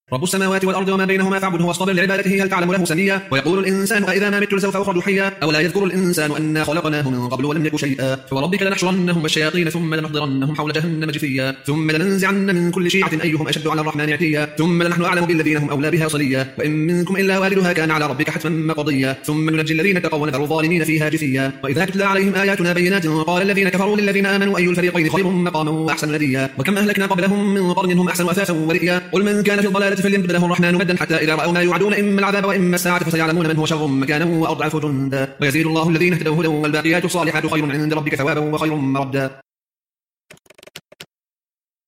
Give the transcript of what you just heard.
رب السماوات والأرض وما بينهما فاعبده واصطبر لعبادته هل تعلم له سميا ويقول الإنسان أإذا ما مت لسوف أخرج حيا أولا يذكر الإنسان أنا خلقناه من قبل ولم يك شيئا فوربك لنحشرنهم الشياطين ثم لنحضرنهم حول جهنم جثيا ثم لننزعن من كل شيعة أيهم أشد على الرحمن عتيا ثم لنحن أعلم بالذين هم أولى بها صليا وإن منكم إلا واردها كان على ربك حتما مقضيا ثم ننجي الذين اتقوا ونذر الظالمين فيها جثيا وإذا تتلى عليهم آياتنا بينات قال الذين كفروا للذين آمنوا أي الفريقين خير مقاما وأحسن نديا وكم أهلكنا قبلهم من قرن هم أحسن أثاثا ورئيا قل من كان في الضلالة فليمدد له الرحمن مدا حتى إذا رأوا ما يوعدون إما العذاب وإما الساعة فسيعلمون من هو شر مكانا وأضعف جندا ويزيد الله الذين اهتدوا هدى والباقيات الصالحات خير عند ربك ثوابا وخير مردا.